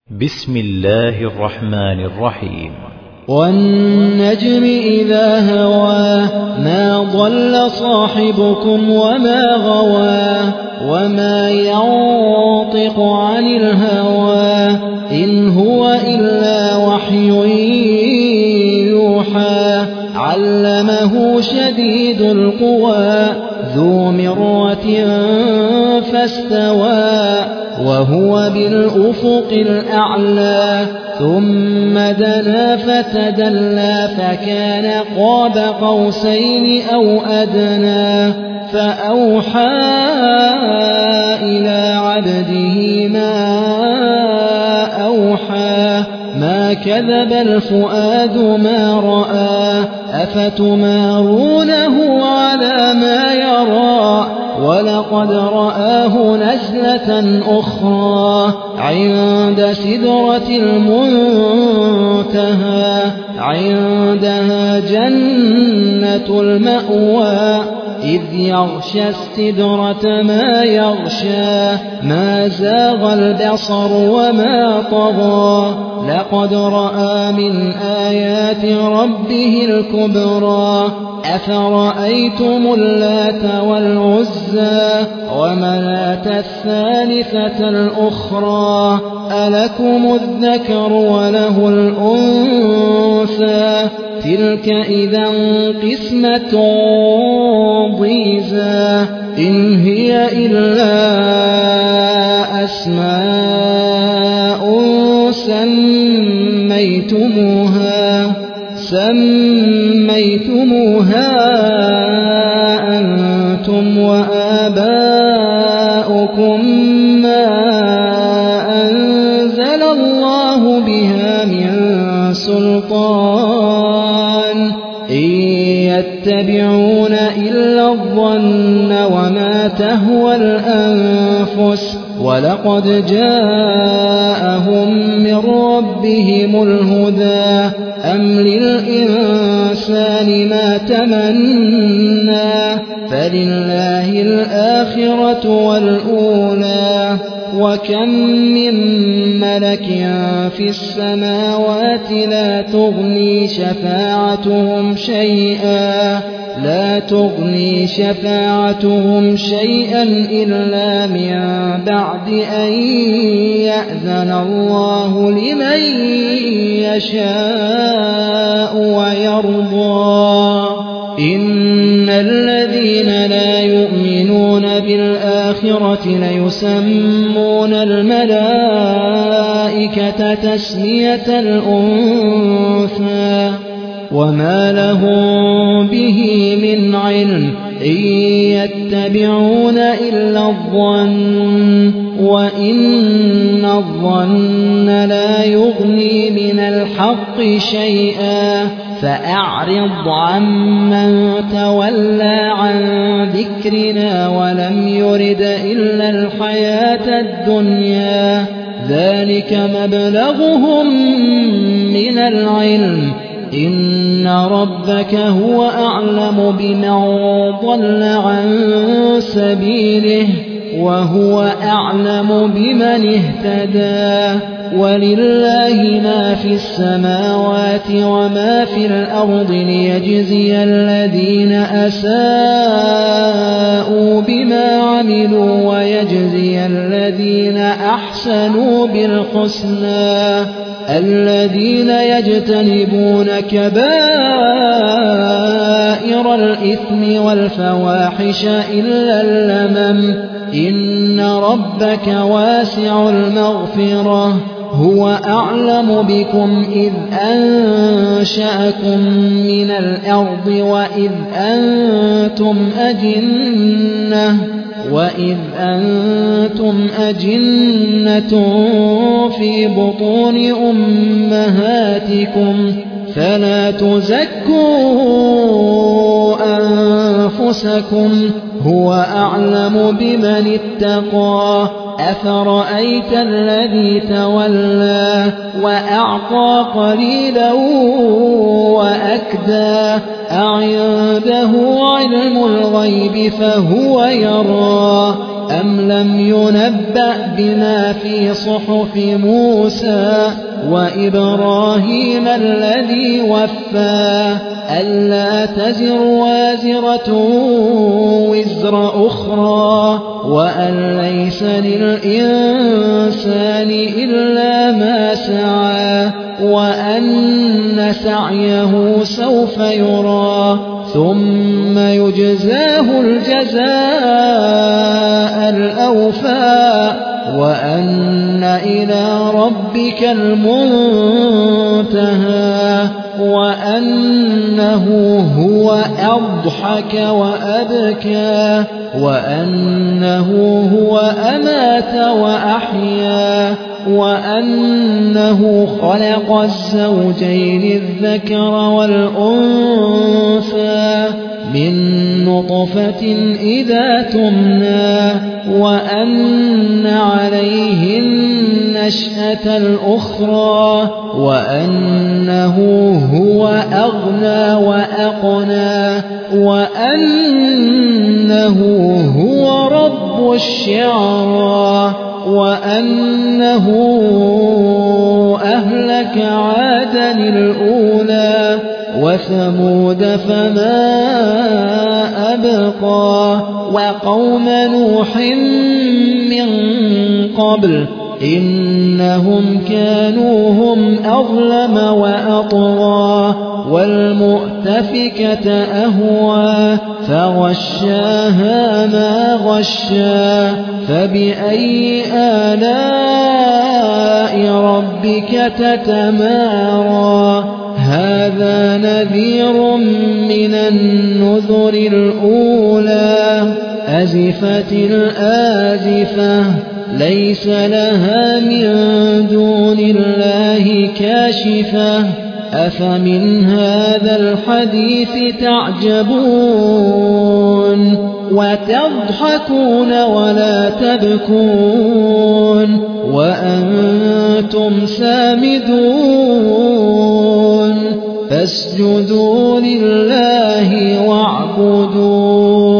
بسم الله الرحمن الرحيم. والنجم إذا هوى ما ضل صاحبكم وما غوى وما ينطق عن الهوى إن هو إلا وحي يوحى علمه شديد القوى ذو مرة فاستوى وهو بالأفق الأعلى ثم دنا فتدلى فكان قاب قوسين أو أدنى فأوحى إلى عبده ما أوحى ما كذب الفؤاد ما رأى أفتمارونه على ما يرى ولقد رآه نزلة أخرى عند سدرة المنتهى عندها جنة المأوى إذ يغشى السدرة ما يغشى ما زاغ البصر وما طغى لقد رأى من آيات ربه الكبرى أفرأيتم اللات والعزى ومناة الثالثة الأخرى ألكم الذكر وله الأنثى تلك إذا قسمة ضيزى إن هي إلا أسماء سميتموها أنتم وآباؤكم ما أنزل الله بها من سلطان إن يتبعون إلا الظن وما تهوى الأنفس ولقد جاءهم من ربهم الهدى أم للإنسان ما تمنى فلله الآخرة والأولى وكم من ملك في السماوات لا تغني شفاعتهم شيئا إلا من بعد أن يأذن الله لمن يشاء ويرضى إن الذين لا يؤمنون بالآخرة ليسمون الملائكة تسمية الأنثى وما لهم به من علم إن يتبعون إلا الظن وإن الظن لا يغني من الحق شيئا فأعرض عمن تولى عن ذكرنا ولم يرد إلا الحياة الدنيا ذلك مبلغهم من العلم إن ربك هو أعلم بمن ضل عن سبيله وهو أعلم بمن اهتدى ولله ما في السماوات وما في الأرض ليجزي الذين أساءوا بما عملوا ويجزي الذين أحسنوا بالحسنى الذين يجتنبون كبائر الإثم والفواحش إلا اللمم إن ربك واسع المغفرة هو أعلم بكم إذ أنشأكم من الأرض وإذ أنتم أجنة في بطون أمهاتكم فلا تزكوا أنفسكم هو أعلم بمن اتقى أفرأيت الذي تولى وأعطى قليلا وأكدى أعنده علم الغيب فهو يرى أم لم ينبأ بما في صحف موسى وإبراهيم الذي وفى ألا تزر وازرة وزر أخرى وأن ليس للإنسان إلا ما سعى وأن سعيه سوف يرى ثم يجزاه الجزاء الأوفى وأن إلى ربك المنتهى وأنه هو أضحك وأبكى وأنه هو أمات وأحيا وأنه خلق الزوجين الذكر والأنثى من نطفة إذا تمنى وأن عليه النشأة الأخرى وأنه هو أغنى وأقنى وأنه هو رب الشعرى وأنه أهلك عادا الأولى وثمود فما أبقى وقوم نوح من قبل إنهم كانوا هم أظلم وأطغى والمؤتفكة أهوى فغشاها ما غشى فبأي آلاء ربك تتمارى هذا نذير من النذر الأولى أزفت الآزفة ليس لها من دون الله كاشفة أفمن هذا الحديث تعجبون وتضحكون ولا تبكون وأنتم سامدون فاسجدوا لله واعبدوا